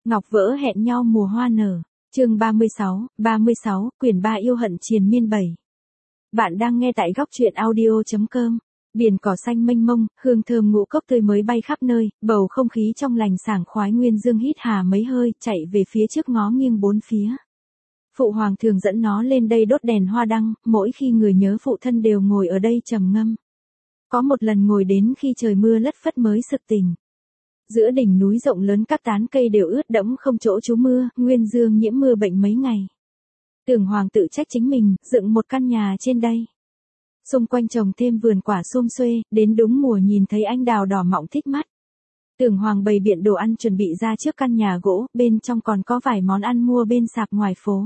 Ngọc vỡ hẹn nhau mùa hoa nở. Chương 36, quyển 3 yêu hận triền miên 7. Bạn đang nghe tại góc truyện audio.com. Biển cỏ xanh mênh mông, hương thơm ngũ cốc tươi mới bay khắp nơi, bầu không khí trong lành sảng khoái. Nguyên Dương hít hà mấy hơi, chạy về phía trước ngó nghiêng bốn phía. Phụ hoàng thường dẫn nó lên đây đốt đèn hoa đăng, mỗi khi người nhớ phụ thân đều ngồi ở đây trầm ngâm. Có một lần ngồi đến khi trời mưa lất phất mới sực tỉnh. Giữa đỉnh núi rộng lớn các tán cây đều ướt đẫm không chỗ trú mưa, Nguyên Dương nhiễm mưa bệnh mấy ngày. Tưởng Hoàng tự trách chính mình, dựng một căn nhà trên đây. Xung quanh trồng thêm vườn quả xum xuê, đến đúng mùa nhìn thấy anh đào đỏ mọng thích mắt. Tưởng Hoàng bày biện đồ ăn chuẩn bị ra trước căn nhà gỗ, bên trong còn có vài món ăn mua bên sạp ngoài phố.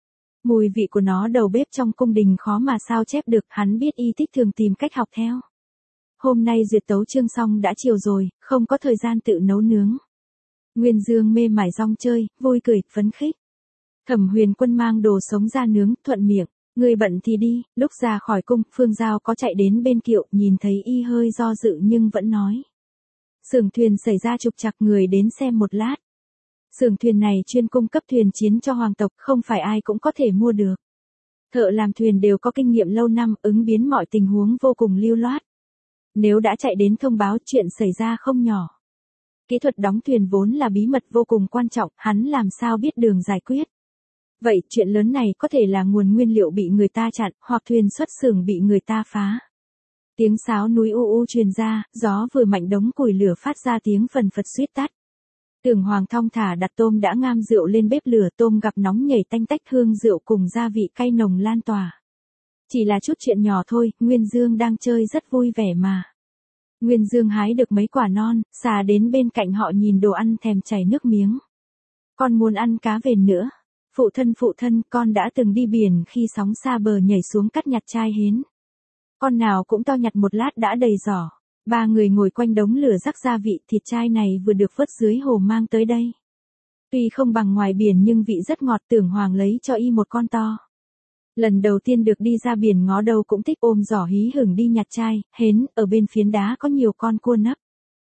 Mùi vị của nó đầu bếp trong cung đình khó mà sao chép được, hắn biết y thích thường tìm cách học theo. Hôm nay duyệt tấu chương xong đã chiều rồi, không có thời gian tự nấu nướng. Nguyên Dương mê mải rong chơi, vui cười, phấn khích. Thẩm Huyền Quân mang đồ sống ra nướng, thuận miệng. Người bận thì đi. Lúc ra khỏi cung, Phương Giao có chạy đến bên kiệu, nhìn thấy y hơi do dự nhưng vẫn nói. Xưởng thuyền xảy ra trục trặc, người đến xem một lát. Xưởng thuyền này chuyên cung cấp thuyền chiến cho hoàng tộc, không phải ai cũng có thể mua được. Thợ làm thuyền đều có kinh nghiệm lâu năm, ứng biến mọi tình huống vô cùng lưu loát. Nếu đã chạy đến thông báo chuyện xảy ra không nhỏ. Kỹ thuật đóng thuyền vốn là bí mật vô cùng quan trọng, hắn làm sao biết đường giải quyết. Vậy chuyện lớn này có thể là nguồn nguyên liệu bị người ta chặn, hoặc thuyền xuất xưởng bị người ta phá. Tiếng sáo núi u u truyền ra, gió vừa mạnh đống củi lửa phát ra tiếng phần phật suýt tắt. Tưởng Hoàng thong thả đặt tôm đã ngam rượu lên bếp lửa, tôm gặp nóng nhảy tanh tách, hương rượu cùng gia vị cay nồng lan tỏa. Chỉ là chút chuyện nhỏ thôi, Nguyên Dương đang chơi rất vui vẻ mà. Nguyên Dương hái được mấy quả non, xà đến bên cạnh họ nhìn đồ ăn thèm chảy nước miếng. Con muốn ăn cá vền nữa. Phụ thân, con đã từng đi biển khi sóng xa bờ nhảy xuống cắt nhặt trai hến. Con nào cũng to nhặt một lát đã đầy giỏ. Ba người ngồi quanh đống lửa rắc gia vị, thịt trai này vừa được vớt dưới hồ mang tới đây. Tuy không bằng ngoài biển nhưng vị rất ngọt. Tưởng Hoàng lấy cho y một con to. Lần đầu tiên được đi ra biển ngó đâu cũng thích ôm giỏ hí hửng đi nhặt trai, hến, ở bên phiến đá có nhiều con cua nấp.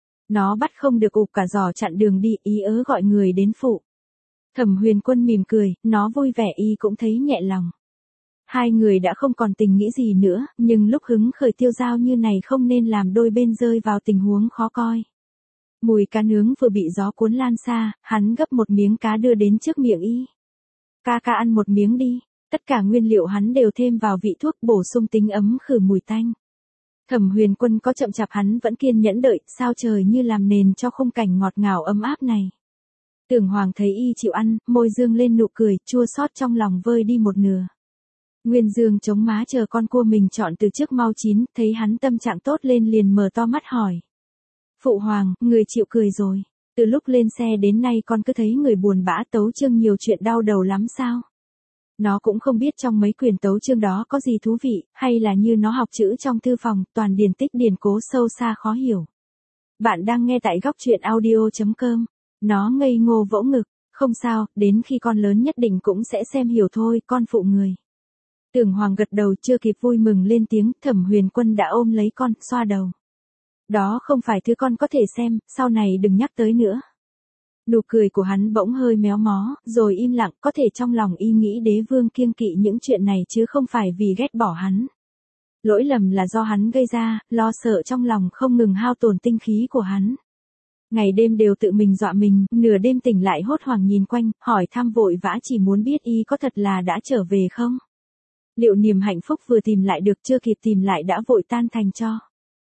Nó bắt không được ụp cả giỏ chặn đường đi, ý ớ gọi người đến phụ. Thẩm Huyền Quân mỉm cười, nó vui vẻ y cũng thấy nhẹ lòng. Hai người đã không còn tình nghĩ gì nữa, nhưng lúc hứng khởi tiêu dao như này không nên làm đôi bên rơi vào tình huống khó coi. Mùi cá nướng vừa bị gió cuốn lan xa, hắn gấp một miếng cá đưa đến trước miệng y. Ca ăn một miếng đi. Tất cả nguyên liệu hắn đều thêm vào vị thuốc bổ sung tính ấm khử mùi tanh. Thẩm Huyền Quân có chậm chạp hắn vẫn kiên nhẫn đợi, sao trời như làm nền cho khung cảnh ngọt ngào ấm áp này. Tưởng Hoàng thấy y chịu ăn, môi dương lên nụ cười, chua xót trong lòng vơi đi một nửa. Nguyên Dương chống má chờ con cua mình chọn từ trước mau chín, thấy hắn tâm trạng tốt lên liền mở to mắt hỏi. Phụ Hoàng, người chịu cười rồi. Từ lúc lên xe đến nay con cứ thấy người buồn bã, tấu chương nhiều chuyện đau đầu lắm sao? Nó cũng không biết trong mấy quyển tấu chương đó có gì thú vị, hay là như nó học chữ trong thư phòng, toàn điển tích điển cố sâu xa khó hiểu. Bạn đang nghe tại góc truyện audio.com. Nó ngây ngô vỗ ngực, không sao, đến khi con lớn nhất định cũng sẽ xem hiểu thôi, con phụ người. Tưởng Hoàng gật đầu, chưa kịp vui mừng lên tiếng, Thẩm Huyền Quân đã ôm lấy con, xoa đầu. Đó không phải thứ con có thể xem, sau này đừng nhắc tới nữa. Nụ cười của hắn bỗng hơi méo mó, rồi im lặng, có thể trong lòng y nghĩ đế vương kiêng kỵ những chuyện này chứ không phải vì ghét bỏ hắn. Lỗi lầm là do hắn gây ra, lo sợ trong lòng không ngừng hao tổn tinh khí của hắn. Ngày đêm đều tự mình dọa mình, nửa đêm tỉnh lại hốt hoảng nhìn quanh, hỏi thăm vội vã chỉ muốn biết y có thật là đã trở về không? Liệu niềm hạnh phúc vừa tìm lại được chưa kịp tìm lại đã vội tan thành tro.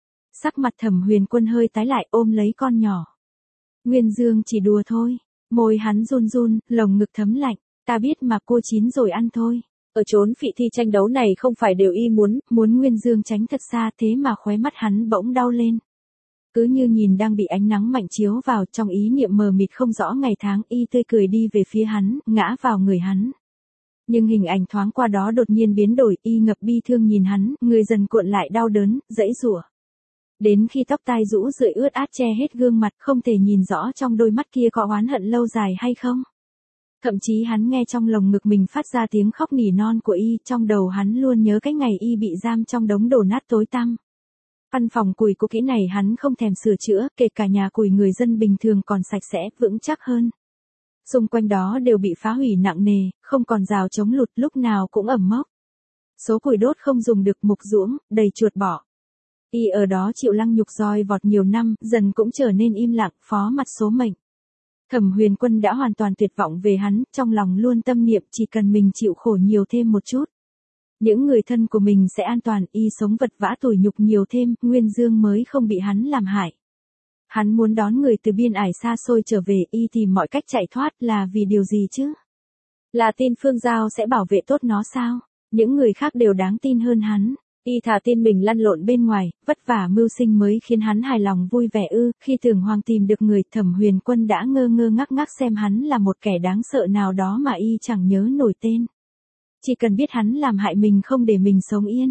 Sắc mặt Thẩm Huyền Quân hơi tái lại ôm lấy con nhỏ. Nguyên Dương chỉ đùa thôi. Môi hắn run run, lồng ngực thấm lạnh. Ta biết mà, cua chín rồi ăn thôi. Ở chốn phỉ thi tranh đấu này không phải đều y muốn Nguyên Dương tránh thật xa, thế mà khóe mắt hắn bỗng đau lên. Cứ như nhìn đang bị ánh nắng mạnh chiếu vào, trong ý niệm mờ mịt không rõ ngày tháng, y tươi cười đi về phía hắn, ngã vào người hắn. Nhưng hình ảnh thoáng qua đó đột nhiên biến đổi, y ngập bi thương nhìn hắn, người dần cuộn lại đau đớn, giãy giụa. Đến khi tóc tai rũ rượi ướt át che hết gương mặt, không thể nhìn rõ trong đôi mắt kia có oán hận lâu dài hay không. Thậm chí hắn nghe trong lồng ngực mình phát ra tiếng khóc nỉ non của y, trong đầu hắn luôn nhớ cái ngày y bị giam trong đống đổ nát tối tăm. Căn phòng củi cũ kỹ này hắn không thèm sửa chữa, kể cả nhà củi người dân bình thường còn sạch sẽ, vững chắc hơn. Xung quanh đó đều bị phá hủy nặng nề, không còn rào chống lụt, lúc nào cũng ẩm mốc. Số củi đốt không dùng được, mục ruỗng, đầy chuột bọ. Y ở đó chịu lăng nhục roi vọt nhiều năm, dần cũng trở nên im lặng, phó mặc số mệnh. Thẩm Huyền Quân đã hoàn toàn tuyệt vọng về hắn, trong lòng luôn tâm niệm chỉ cần mình chịu khổ nhiều thêm một chút. Những người thân của mình sẽ an toàn, y sống vật vã tủi nhục nhiều thêm, Nguyên Dương mới không bị hắn làm hại. Hắn muốn đón người từ biên ải xa xôi trở về, y tìm mọi cách chạy thoát là vì điều gì chứ? Là tin Phương Giao sẽ bảo vệ tốt nó sao? Những người khác đều đáng tin hơn hắn. Y thà tin mình lăn lộn bên ngoài, vất vả mưu sinh mới khiến hắn hài lòng vui vẻ ư. Khi Tưởng Hoàng tìm được người, Thẩm Huyền Quân đã ngơ ngơ ngác ngác xem hắn là một kẻ đáng sợ nào đó mà y chẳng nhớ nổi tên. Chỉ cần biết hắn làm hại mình không để mình sống yên.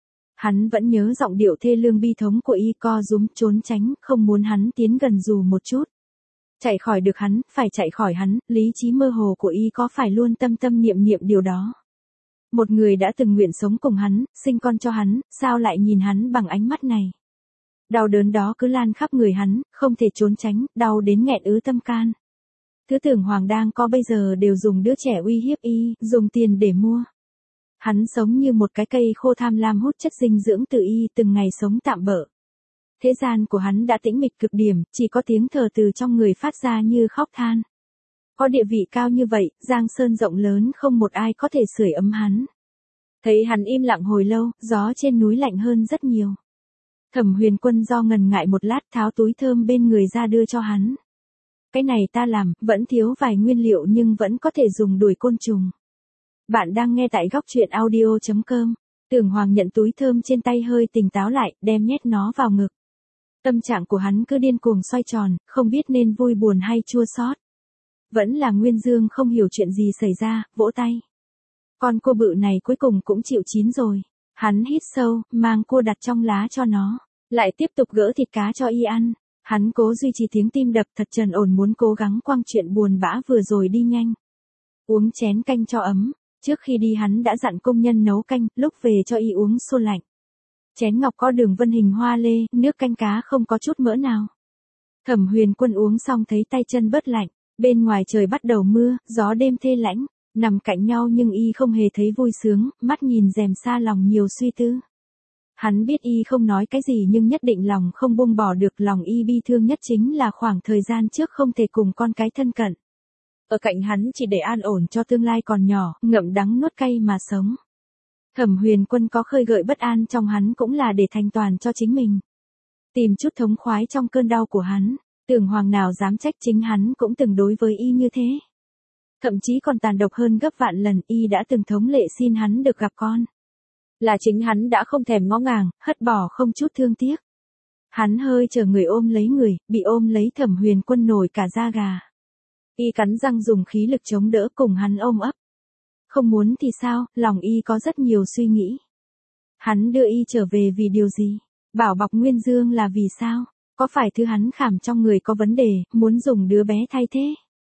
Hắn vẫn nhớ giọng điệu thê lương bi thống của y, co rúm trốn tránh, không muốn hắn tiến gần dù một chút. Chạy khỏi được hắn, phải chạy khỏi hắn, lý trí mơ hồ của y có phải luôn tâm tâm niệm niệm điều đó. Một người đã từng nguyện sống cùng hắn, sinh con cho hắn, sao lại nhìn hắn bằng ánh mắt này? Đau đớn đó cứ lan khắp người hắn, không thể trốn tránh, đau đến nghẹn ứ tâm can. Thứ Tưởng Hoàng đang có bây giờ đều dùng đứa trẻ uy hiếp y, dùng tiền để mua. Hắn sống như một cái cây khô tham lam hút chất dinh dưỡng từ y, từng ngày sống tạm bợ. Thế gian của hắn đã tĩnh mịch cực điểm, chỉ có tiếng thở từ trong người phát ra như khóc than. Có địa vị cao như vậy, Giang Sơn rộng lớn không một ai có thể sưởi ấm hắn. Thấy hắn im lặng hồi lâu, gió trên núi lạnh hơn rất nhiều. Thẩm Huyền Quân do ngần ngại một lát tháo túi thơm bên người ra đưa cho hắn. Cái này ta làm, vẫn thiếu vài nguyên liệu nhưng vẫn có thể dùng đuổi côn trùng. Bạn đang nghe tại góc truyện audio.com. Tưởng Hoàng nhận túi thơm trên tay hơi tỉnh táo lại, đem nhét nó vào ngực. Tâm trạng của hắn cứ điên cuồng xoay tròn, không biết nên vui buồn hay chua xót. Vẫn là Nguyên Dương không hiểu chuyện gì xảy ra, vỗ tay. Con cua bự này cuối cùng cũng chịu chín rồi. Hắn hít sâu, mang cua đặt trong lá cho nó. Lại tiếp tục gỡ thịt cá cho y ăn. Hắn cố duy trì tiếng tim đập thật trầm ổn, muốn cố gắng quăng chuyện buồn bã vừa rồi đi nhanh. Uống chén canh cho ấm. Trước khi đi hắn đã dặn công nhân nấu canh, lúc về cho y uống xô lạnh. Chén ngọc có đường vân hình hoa lê, nước canh cá không có chút mỡ nào. Thẩm Huyền Quân uống xong thấy tay chân bớt lạnh. Bên ngoài trời bắt đầu mưa, gió đêm thê lãnh. Nằm cạnh nhau nhưng y không hề thấy vui sướng, mắt nhìn rèm xa lòng nhiều suy tư. Hắn biết y không nói cái gì nhưng nhất định lòng không buông bỏ được, lòng y bi thương nhất chính là khoảng thời gian trước không thể cùng con cái thân cận. Ở cạnh hắn chỉ để an ổn cho tương lai còn nhỏ, ngậm đắng nuốt cay mà sống. Thẩm Huyền Quân có khơi gợi bất an trong hắn cũng là để thành toàn cho chính mình. Tìm chút thống khoái trong cơn đau của hắn, Tưởng Hoàng nào dám trách, chính hắn cũng từng đối với y như thế. Thậm chí còn tàn độc hơn gấp vạn lần, y đã từng thống lệ xin hắn được gặp con. Là chính hắn đã không thèm ngó ngàng, hất bỏ không chút thương tiếc. Hắn hơi chờ người ôm lấy người, bị ôm lấy Thẩm Huyền Quân nổi cả da gà. Y cắn răng dùng khí lực chống đỡ cùng hắn ôm ấp. Không muốn thì sao, lòng y có rất nhiều suy nghĩ. Hắn đưa y trở về vì điều gì? Bảo bọc Nguyên Dương là vì sao? Có phải thứ hắn khảm trong người có vấn đề, muốn dùng đứa bé thay thế?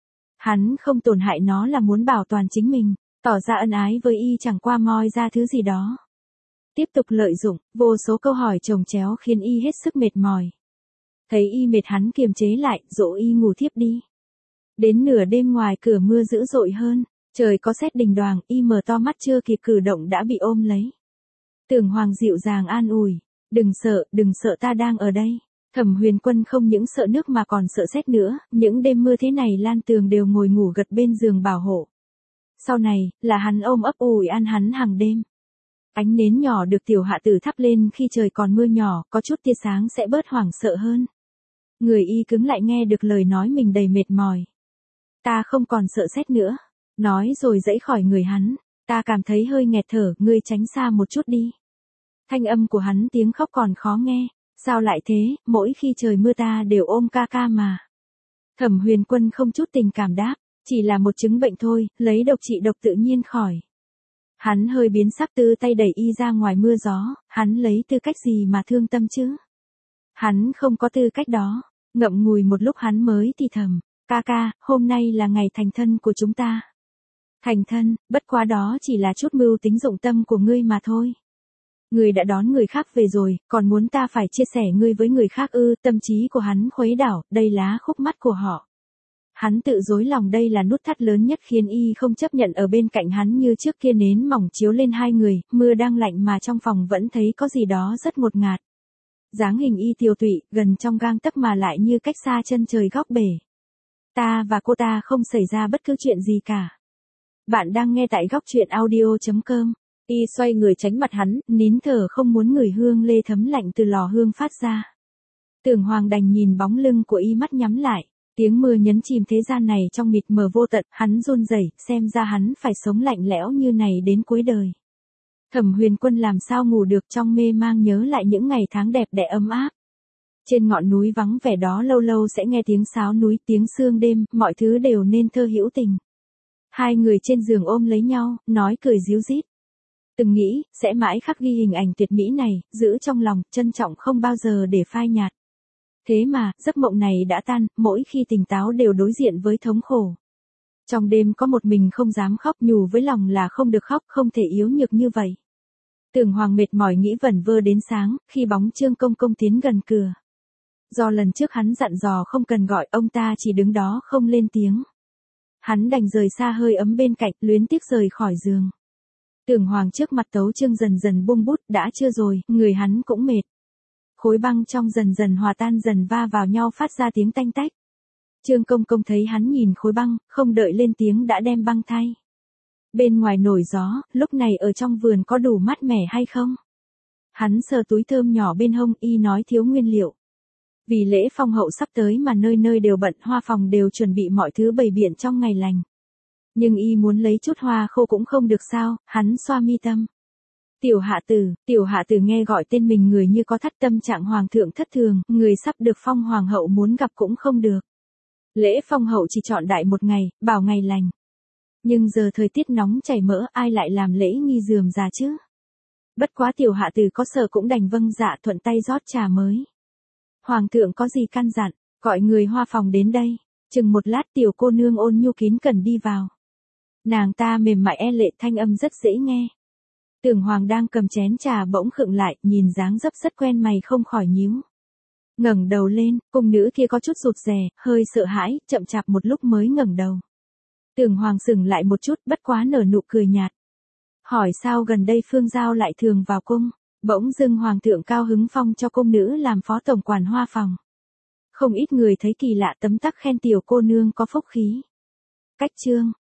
Hắn không tổn hại nó là muốn bảo toàn chính mình, tỏ ra ân ái với y chẳng qua moi ra thứ gì đó. Tiếp tục lợi dụng, vô số câu hỏi chồng chéo khiến y hết sức mệt mỏi. Thấy y mệt hắn kiềm chế lại, dỗ y ngủ thiếp đi. Đến nửa đêm ngoài cửa mưa dữ dội hơn, trời có sét đình đoàng, y mở to mắt chưa kịp cử động đã bị ôm lấy. Tưởng Hoàng dịu dàng an ủi, đừng sợ ta đang ở đây. Thẩm Huyền Quân không những sợ nước mà còn sợ sét nữa, những đêm mưa thế này Lan Tường đều ngồi ngủ gật bên giường bảo hộ. Sau này, là hắn ôm ấp ủi ăn hắn hàng đêm. Ánh nến nhỏ được tiểu hạ tử thắp lên khi trời còn mưa nhỏ, có chút tia sáng sẽ bớt hoảng sợ hơn. Người y cứng lại nghe được lời nói mình đầy mệt mỏi. Ta không còn sợ sét nữa. Nói rồi giãy khỏi người hắn. Ta cảm thấy hơi nghẹt thở, ngươi tránh xa một chút đi. Thanh âm của hắn tiếng khóc còn khó nghe. Sao lại thế, mỗi khi trời mưa ta đều ôm ca ca mà. Thẩm Huyền Quân không chút tình cảm đáp, chỉ là một chứng bệnh thôi, lấy độc trị độc tự nhiên khỏi. Hắn hơi biến sắc, tư tay đẩy y ra ngoài mưa gió, hắn lấy tư cách gì mà thương tâm chứ? Hắn không có tư cách đó. Ngậm ngùi một lúc hắn mới thì thầm, ca ca, hôm nay là ngày thành thân của chúng ta. Thành thân, bất quá đó chỉ là chút mưu tính dụng tâm của ngươi mà thôi. Ngươi đã đón người khác về rồi, còn muốn ta phải chia sẻ ngươi với người khác ư? Tâm trí của hắn khuấy đảo, đây lá khúc mắt của họ. Hắn tự dối lòng đây là nút thắt lớn nhất khiến y không chấp nhận ở bên cạnh hắn như trước kia, nến mỏng chiếu lên hai người, mưa đang lạnh mà trong phòng vẫn thấy có gì đó rất ngột ngạt. Dáng hình y tiều tụy, gần trong gang tấc mà lại như cách xa chân trời góc bể. Ta và cô ta không xảy ra bất cứ chuyện gì cả. Bạn đang nghe tại góc truyện audio.com. Y xoay người tránh mặt hắn, nín thở không muốn ngửi hương lê thấm lạnh từ lò hương phát ra. Tưởng Hoàng đành nhìn bóng lưng của y, mắt nhắm lại. Tiếng mưa nhấn chìm thế gian này trong mịt mờ vô tận, hắn run rẩy, xem ra hắn phải sống lạnh lẽo như này đến cuối đời. Thẩm Huyền Quân làm sao ngủ được, trong mê mang nhớ lại những ngày tháng đẹp đẽ ấm áp. Trên ngọn núi vắng vẻ đó lâu lâu sẽ nghe tiếng sáo núi, tiếng sương đêm, mọi thứ đều nên thơ hữu tình. Hai người trên giường ôm lấy nhau, nói cười ríu rít. Từng nghĩ, sẽ mãi khắc ghi hình ảnh tuyệt mỹ này, giữ trong lòng, trân trọng không bao giờ để phai nhạt. Thế mà, giấc mộng này đã tan, mỗi khi tỉnh táo đều đối diện với thống khổ. Trong đêm có một mình không dám khóc, nhủ với lòng là không được khóc, không thể yếu nhược như vậy. Tưởng Hoàng mệt mỏi nghĩ vẩn vơ đến sáng, khi bóng Trương Công Công tiến gần cửa. Do lần trước hắn dặn dò không cần gọi, ông ta chỉ đứng đó không lên tiếng. Hắn đành rời xa hơi ấm bên cạnh, luyến tiếc rời khỏi giường. Tưởng Hoàng trước mặt Tấu Trương dần dần buông bút, đã chưa rồi, người hắn cũng mệt. Khối băng trong dần dần hòa tan, dần va vào nhau phát ra tiếng tanh tách. Trương Công Công thấy hắn nhìn khối băng, không đợi lên tiếng đã đem băng thay. Bên ngoài nổi gió, lúc này ở trong vườn có đủ mát mẻ hay không? Hắn sờ túi thơm nhỏ bên hông, y nói thiếu nguyên liệu. Vì lễ phong hậu sắp tới mà nơi nơi đều bận, hoa phòng đều chuẩn bị mọi thứ bày biện trong ngày lành. Nhưng y muốn lấy chút hoa khô cũng không được sao, hắn xoa mi tâm. Tiểu hạ tử nghe gọi tên mình người như có thắt, tâm trạng hoàng thượng thất thường, người sắp được phong hoàng hậu muốn gặp cũng không được. Lễ phong hậu chỉ chọn đại một ngày, bảo ngày lành. Nhưng giờ thời tiết nóng chảy mỡ, ai lại làm lễ nghi rườm rà chứ? Bất quá tiểu hạ tử có sợ cũng đành vâng dạ, thuận tay rót trà mới. Hoàng thượng có gì căn dặn, gọi người hoa phòng đến đây. Chừng một lát tiểu cô nương ôn nhu kín cẩn đi vào. Nàng ta mềm mại e lệ, thanh âm rất dễ nghe. Tưởng Hoàng đang cầm chén trà bỗng khựng lại, nhìn dáng dấp rất quen, mày không khỏi nhíu. Ngẩng đầu lên, cung nữ kia có chút rụt rè, hơi sợ hãi, chậm chạp một lúc mới ngẩng đầu. Tưởng Hoàng sững lại một chút, bất quá nở nụ cười nhạt. Hỏi sao gần đây Phương Giao lại thường vào cung? Bỗng dưng Hoàng thượng cao hứng phong cho cung nữ làm phó tổng quản hoa phòng. Không ít người thấy kỳ lạ, tấm tắc khen tiểu cô nương có phúc khí. Cách chương.